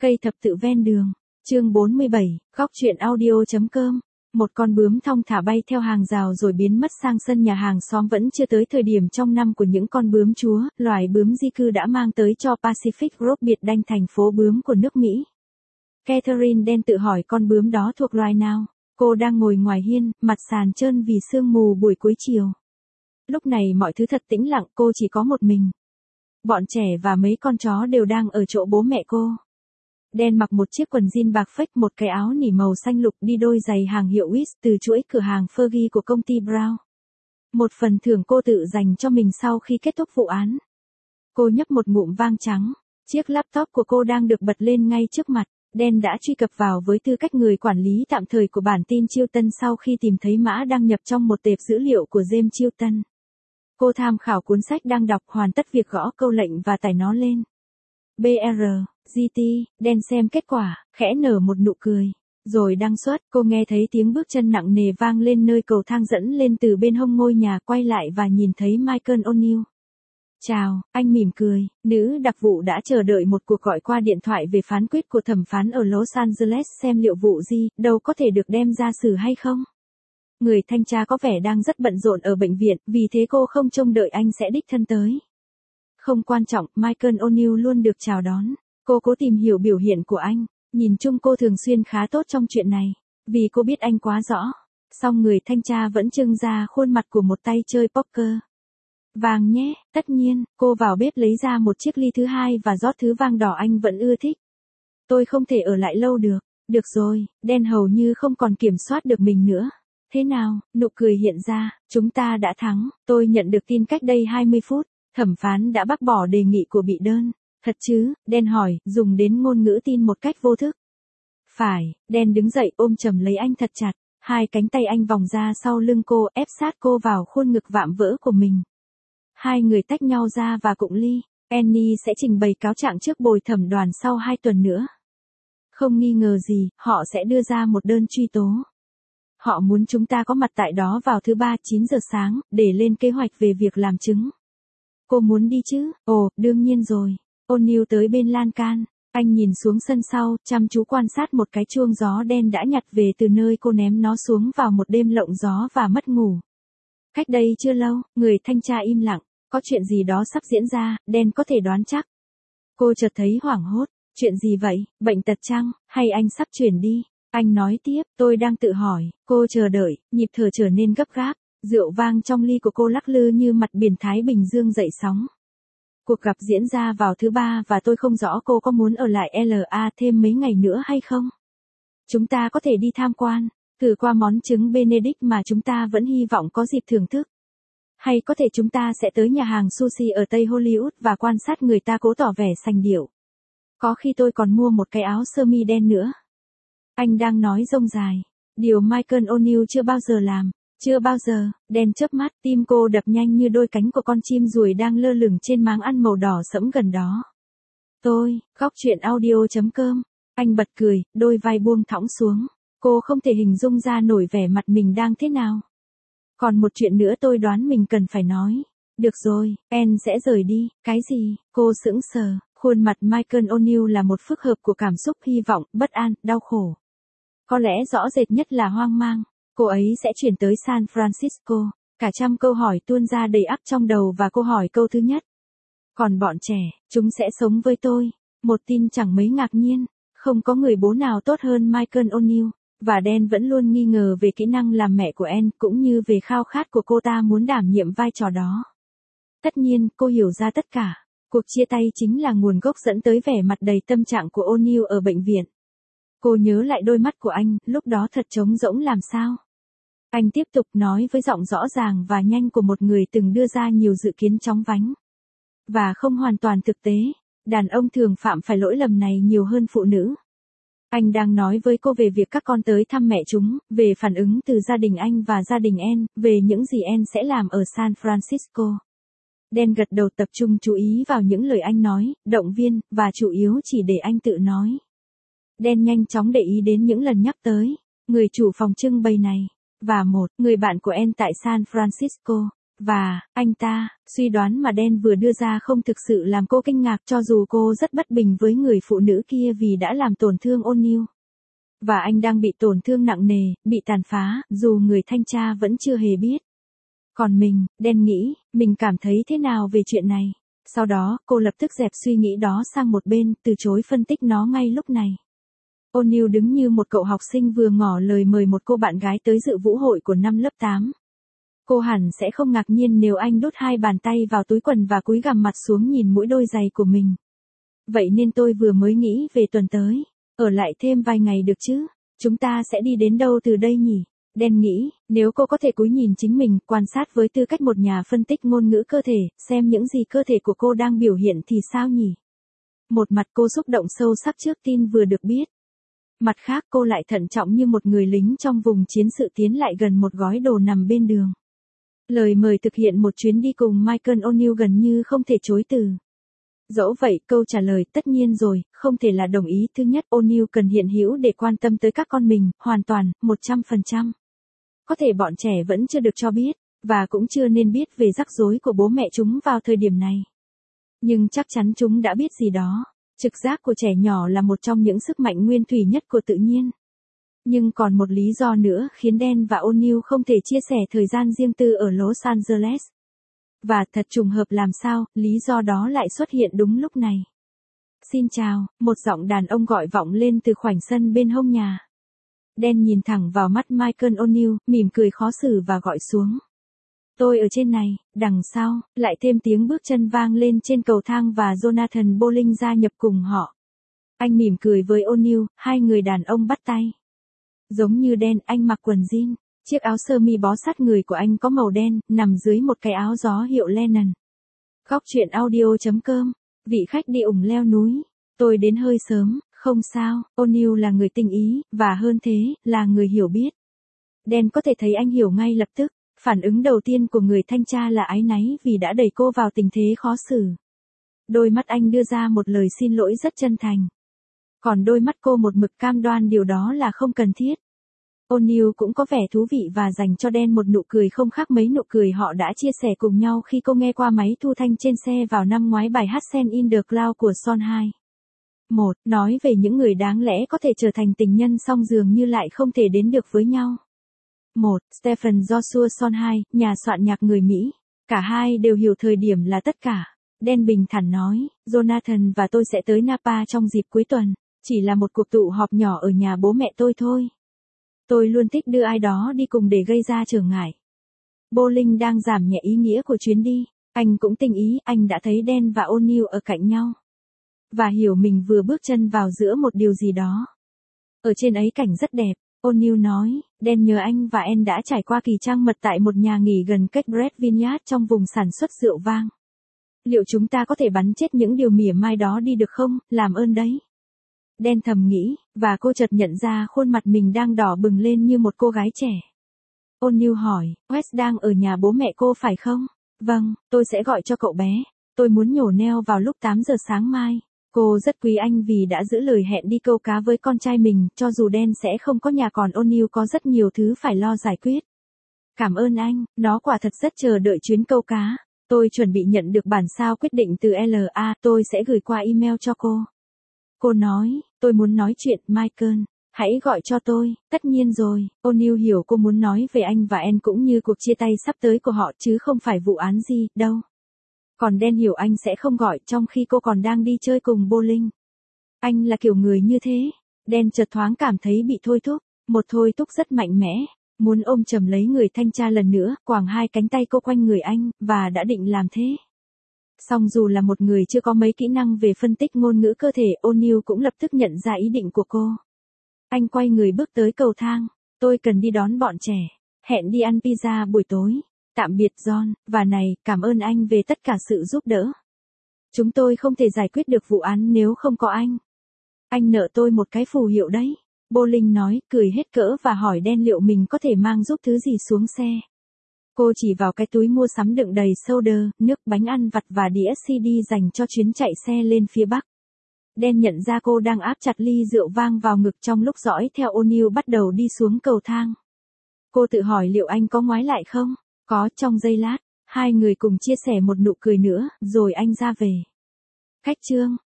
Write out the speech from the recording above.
Cây thập tự ven đường. Chương 47, góc truyện audio.com. Một con bướm thong thả bay theo hàng rào rồi biến mất sang sân nhà hàng xóm. Vẫn chưa tới thời điểm trong năm của những con bướm chúa, loài bướm di cư đã mang tới cho Pacific Grove biệt danh thành phố bướm của nước Mỹ. Catherine đen tự hỏi con bướm đó thuộc loài nào. Cô đang ngồi ngoài hiên, mặt sàn trơn vì sương mù buổi cuối chiều. Lúc này mọi thứ thật tĩnh lặng, cô chỉ có một mình. Bọn trẻ và mấy con chó đều đang ở chỗ bố mẹ cô. Đen mặc một chiếc quần jean bạc phếch, một cái áo nỉ màu xanh lục, đi đôi giày hàng hiệu Wish từ chuỗi cửa hàng Fergie của công ty Brown. Một phần thưởng cô tự dành cho mình sau khi kết thúc vụ án. Cô nhấp một ngụm vang trắng. Chiếc laptop của cô đang được bật lên ngay trước mặt. Đen đã truy cập vào với tư cách người quản lý tạm thời của bản tin Chilton sau khi tìm thấy mã đăng nhập trong một tệp dữ liệu của James Chilton. Cô tham khảo cuốn sách đang đọc, hoàn tất việc gõ câu lệnh và tải nó lên. BR/GT, đen xem kết quả, khẽ nở một nụ cười. Rồi đăng xuất, cô nghe thấy tiếng bước chân nặng nề vang lên nơi cầu thang dẫn lên từ bên hông ngôi nhà, quay lại và nhìn thấy Michael O'Neill. Chào, anh mỉm cười. Nữ đặc vụ đã chờ đợi một cuộc gọi qua điện thoại về phán quyết của thẩm phán ở Los Angeles xem liệu vụ gì đâu có thể được đem ra xử hay không. Người thanh tra có vẻ đang rất bận rộn ở bệnh viện, vì thế cô không trông đợi anh sẽ đích thân tới. Không quan trọng, Michael O'Neill luôn được chào đón. Cô cố tìm hiểu biểu hiện của anh. Nhìn chung cô thường xuyên khá tốt trong chuyện này, vì cô biết anh quá rõ. Song người thanh tra vẫn trưng ra khuôn mặt của một tay chơi poker. Vàng nhé, tất nhiên. Cô vào bếp lấy ra một chiếc ly thứ hai và rót thứ vang đỏ anh vẫn ưa thích. Tôi không thể ở lại lâu được. Được rồi, đen hầu như không còn kiểm soát được mình nữa. Thế nào, nụ cười hiện ra, chúng ta đã thắng. Tôi nhận được tin cách đây 20 phút. Thẩm phán đã bác bỏ đề nghị của bị đơn. Thật chứ, đen hỏi, dùng đến ngôn ngữ tin một cách vô thức. Phải, đen đứng dậy ôm chầm lấy anh thật chặt. Hai cánh tay anh vòng ra sau lưng cô, ép sát cô vào khuôn ngực vạm vỡ của mình. Hai người tách nhau ra và cụng ly. Annie sẽ trình bày cáo trạng trước bồi thẩm đoàn sau 2 tuần nữa. Không nghi ngờ gì, họ sẽ đưa ra một đơn truy tố. Họ muốn chúng ta có mặt tại đó vào thứ Ba 9 giờ sáng, để lên kế hoạch về việc làm chứng. Cô muốn đi chứ? Ồ, đương nhiên rồi. O'Neill tới bên lan can. Anh nhìn xuống sân sau, chăm chú quan sát một cái chuông gió đen đã nhặt về từ nơi cô ném nó xuống vào một đêm lộng gió và mất ngủ. Cách đây chưa lâu, người thanh tra im lặng. Có chuyện gì đó sắp diễn ra, đen có thể đoán chắc. Cô chợt thấy hoảng hốt. Chuyện gì vậy, bệnh tật chăng, hay anh sắp chuyển đi? Anh nói tiếp, tôi đang tự hỏi. Cô chờ đợi, nhịp thở trở nên gấp gáp. Rượu vang trong ly của cô lắc lư như mặt biển Thái Bình Dương dậy sóng. Cuộc gặp diễn ra vào thứ Ba và tôi không rõ cô có muốn ở lại LA thêm mấy ngày nữa hay không. Chúng ta có thể đi tham quan, thử qua món trứng Benedict mà chúng ta vẫn hy vọng có dịp thưởng thức. Hay có thể chúng ta sẽ tới nhà hàng sushi ở Tây Hollywood và quan sát người ta cố tỏ vẻ sành điệu. Có khi tôi còn mua một cái áo sơ mi đen nữa. Anh đang nói rông dài. Điều Michael O'Neill chưa bao giờ làm. Chưa bao giờ, đen chớp mắt, tim cô đập nhanh như đôi cánh của con chim ruồi đang lơ lửng trên máng ăn màu đỏ sẫm gần đó. Góc truyện audio.com. Anh bật cười, đôi vai buông thõng xuống. Cô không thể hình dung ra nổi vẻ mặt mình đang thế nào. Còn một chuyện nữa tôi đoán mình cần phải nói. Được rồi, En sẽ rời đi. Cái gì? Cô sững sờ. Khuôn mặt Michael O'Neill là một phức hợp của cảm xúc hy vọng, bất an, đau khổ. Có lẽ rõ rệt nhất là hoang mang. Cô ấy sẽ chuyển tới San Francisco. Cả trăm câu hỏi tuôn ra đầy ắp trong đầu và cô hỏi câu thứ nhất. Còn bọn trẻ, chúng sẽ sống với tôi. Một tin chẳng mấy ngạc nhiên. Không có người bố nào tốt hơn Michael O'Neill. Và Dan vẫn luôn nghi ngờ về kỹ năng làm mẹ của Anne cũng như về khao khát của cô ta muốn đảm nhiệm vai trò đó. Tất nhiên, cô hiểu ra tất cả. Cuộc chia tay chính là nguồn gốc dẫn tới vẻ mặt đầy tâm trạng của O'Neill ở bệnh viện. Cô nhớ lại đôi mắt của anh, lúc đó thật trống rỗng làm sao. Anh tiếp tục nói với giọng rõ ràng và nhanh của một người từng đưa ra nhiều dự kiến chóng vánh. Và không hoàn toàn thực tế, đàn ông thường phạm phải lỗi lầm này nhiều hơn phụ nữ. Anh đang nói với cô về việc các con tới thăm mẹ chúng, về phản ứng từ gia đình anh và gia đình Anne, về những gì Anne sẽ làm ở San Francisco. Đen gật đầu tập trung chú ý vào những lời anh nói, động viên, và chủ yếu chỉ để anh tự nói. Đen nhanh chóng để ý đến những lần nhắc tới người chủ phòng trưng bày này, và một người bạn của Anne tại San Francisco, Và, anh ta, suy đoán mà Dan vừa đưa ra không thực sự làm cô kinh ngạc cho dù cô rất bất bình với người phụ nữ kia vì đã làm tổn thương O'Neill. Và anh đang bị tổn thương nặng nề, bị tàn phá, dù người thanh tra vẫn chưa hề biết. Còn mình, Dan nghĩ, mình cảm thấy thế nào về chuyện này? Sau đó, cô lập tức dẹp suy nghĩ đó sang một bên, từ chối phân tích nó ngay lúc này. O'Neill đứng như một cậu học sinh vừa ngỏ lời mời một cô bạn gái tới dự vũ hội của năm lớp 8. Cô hẳn sẽ không ngạc nhiên nếu anh đút hai bàn tay vào túi quần và cúi gằm mặt xuống nhìn mũi đôi giày của mình. Vậy nên tôi vừa mới nghĩ về tuần tới. Ở lại thêm vài ngày được chứ? Chúng ta sẽ đi đến đâu từ đây nhỉ? Dan nghĩ, nếu cô có thể cúi nhìn chính mình, quan sát với tư cách một nhà phân tích ngôn ngữ cơ thể, xem những gì cơ thể của cô đang biểu hiện thì sao nhỉ? Một mặt cô xúc động sâu sắc trước tin vừa được biết. Mặt khác cô lại thận trọng như một người lính trong vùng chiến sự tiến lại gần một gói đồ nằm bên đường. Lời mời thực hiện một chuyến đi cùng Michael O'Neill gần như không thể chối từ. Dẫu vậy, câu trả lời tất nhiên rồi, không thể là đồng ý. Thứ nhất, O'Neill cần hiện hữu để quan tâm tới các con mình, hoàn toàn, 100%. Có thể bọn trẻ vẫn chưa được cho biết, và cũng chưa nên biết về rắc rối của bố mẹ chúng vào thời điểm này. Nhưng chắc chắn chúng đã biết gì đó. Trực giác của trẻ nhỏ là một trong những sức mạnh nguyên thủy nhất của tự nhiên. Nhưng còn một lý do nữa khiến Dan và O'Neill không thể chia sẻ thời gian riêng tư ở Los Angeles. Và thật trùng hợp làm sao, lý do đó lại xuất hiện đúng lúc này. Xin chào, một giọng đàn ông gọi vọng lên từ khoảnh sân bên hông nhà. Dan nhìn thẳng vào mắt Michael O'Neill, mỉm cười khó xử và gọi xuống. Tôi ở trên này, đằng sau, lại thêm tiếng bước chân vang lên trên cầu thang và Jonathan Bolling gia nhập cùng họ. Anh mỉm cười với O'Neill, hai người đàn ông bắt tay. Giống như Dan, anh mặc quần jean. Chiếc áo sơ mi bó sát người của anh có màu đen, nằm dưới một cái áo gió hiệu Lennon. Góc truyện audio.com. Vị khách đi ủng leo núi. Tôi đến hơi sớm, không sao, O'Neill là người tinh ý, và hơn thế, là người hiểu biết. Dan có thể thấy anh hiểu ngay lập tức. Phản ứng đầu tiên của người thanh tra là áy náy vì đã đẩy cô vào tình thế khó xử. Đôi mắt anh đưa ra một lời xin lỗi rất chân thành. Còn đôi mắt cô một mực cam đoan điều đó là không cần thiết. O'Neill cũng có vẻ thú vị và dành cho Dan một nụ cười không khác mấy nụ cười họ đã chia sẻ cùng nhau khi cô nghe qua máy thu thanh trên xe vào năm ngoái bài hát Send in the Cloud của Son 2. 1. Nói về những người đáng lẽ có thể trở thành tình nhân song dường như lại không thể đến được với nhau. 1. Stephen Joshua Son 2, nhà soạn nhạc người Mỹ. Cả hai đều hiểu thời điểm là tất cả. Dan bình thản nói, Jonathan và tôi sẽ tới Napa trong dịp cuối tuần. Chỉ là một cuộc tụ họp nhỏ ở nhà bố mẹ tôi thôi. Tôi luôn thích đưa ai đó đi cùng để gây ra trở ngại. Bolling đang giảm nhẹ ý nghĩa của chuyến đi. Anh cũng tinh ý, anh đã thấy Dan và O'Neill ở cạnh nhau. Và hiểu mình vừa bước chân vào giữa một điều gì đó. Ở trên ấy cảnh rất đẹp, O'Neill nói, Dan nhờ anh và Anne đã trải qua kỳ trăng mật tại một nhà nghỉ gần cách Brett Vineyard trong vùng sản xuất rượu vang. Liệu chúng ta có thể bắn chết những điều mỉa mai đó đi được không, làm ơn đấy. Dan thầm nghĩ, và cô chợt nhận ra khuôn mặt mình đang đỏ bừng lên như một cô gái trẻ. O'Neill hỏi, Wes đang ở nhà bố mẹ cô phải không? Vâng, tôi sẽ gọi cho cậu bé. Tôi muốn nhổ neo vào lúc 8 giờ sáng mai. Cô rất quý anh vì đã giữ lời hẹn đi câu cá với con trai mình, cho dù Dan sẽ không có nhà còn O'Neill có rất nhiều thứ phải lo giải quyết. Cảm ơn anh, nó quả thật rất chờ đợi chuyến câu cá. Tôi chuẩn bị nhận được bản sao quyết định từ LA, tôi sẽ gửi qua email cho cô. Cô nói, tôi muốn nói chuyện, Michael. Hãy gọi cho tôi, tất nhiên rồi. O'Neill hiểu cô muốn nói về anh và Anne cũng như cuộc chia tay sắp tới của họ chứ không phải vụ án gì, đâu. Còn Dan hiểu anh sẽ không gọi trong khi cô còn đang đi chơi cùng Bolling. Anh là kiểu người như thế. Dan chợt thoáng cảm thấy bị thôi thúc, một thôi thúc rất mạnh mẽ. Muốn ôm chầm lấy người thanh tra lần nữa, quàng hai cánh tay cô quanh người anh, và đã định làm thế. Song dù là một người chưa có mấy kỹ năng về phân tích ngôn ngữ cơ thể, O'Neill cũng lập tức nhận ra ý định của cô. Anh quay người bước tới cầu thang. Tôi cần đi đón bọn trẻ. Hẹn đi ăn pizza buổi tối. Tạm biệt John, và này, cảm ơn anh về tất cả sự giúp đỡ. Chúng tôi không thể giải quyết được vụ án nếu không có anh. Anh nợ tôi một cái phù hiệu đấy. Bolling nói, cười hết cỡ và hỏi Dan liệu mình có thể mang giúp thứ gì xuống xe. Cô chỉ vào cái túi mua sắm đựng đầy soda, nước, bánh ăn vặt và đĩa CD dành cho chuyến chạy xe lên phía Bắc. Dan nhận ra cô đang áp chặt ly rượu vang vào ngực trong lúc dõi theo O'Neill bắt đầu đi xuống cầu thang. Cô tự hỏi liệu anh có ngoái lại không? Có, trong giây lát, Hai người cùng chia sẻ một nụ cười nữa, rồi anh ra về. Khách Trương,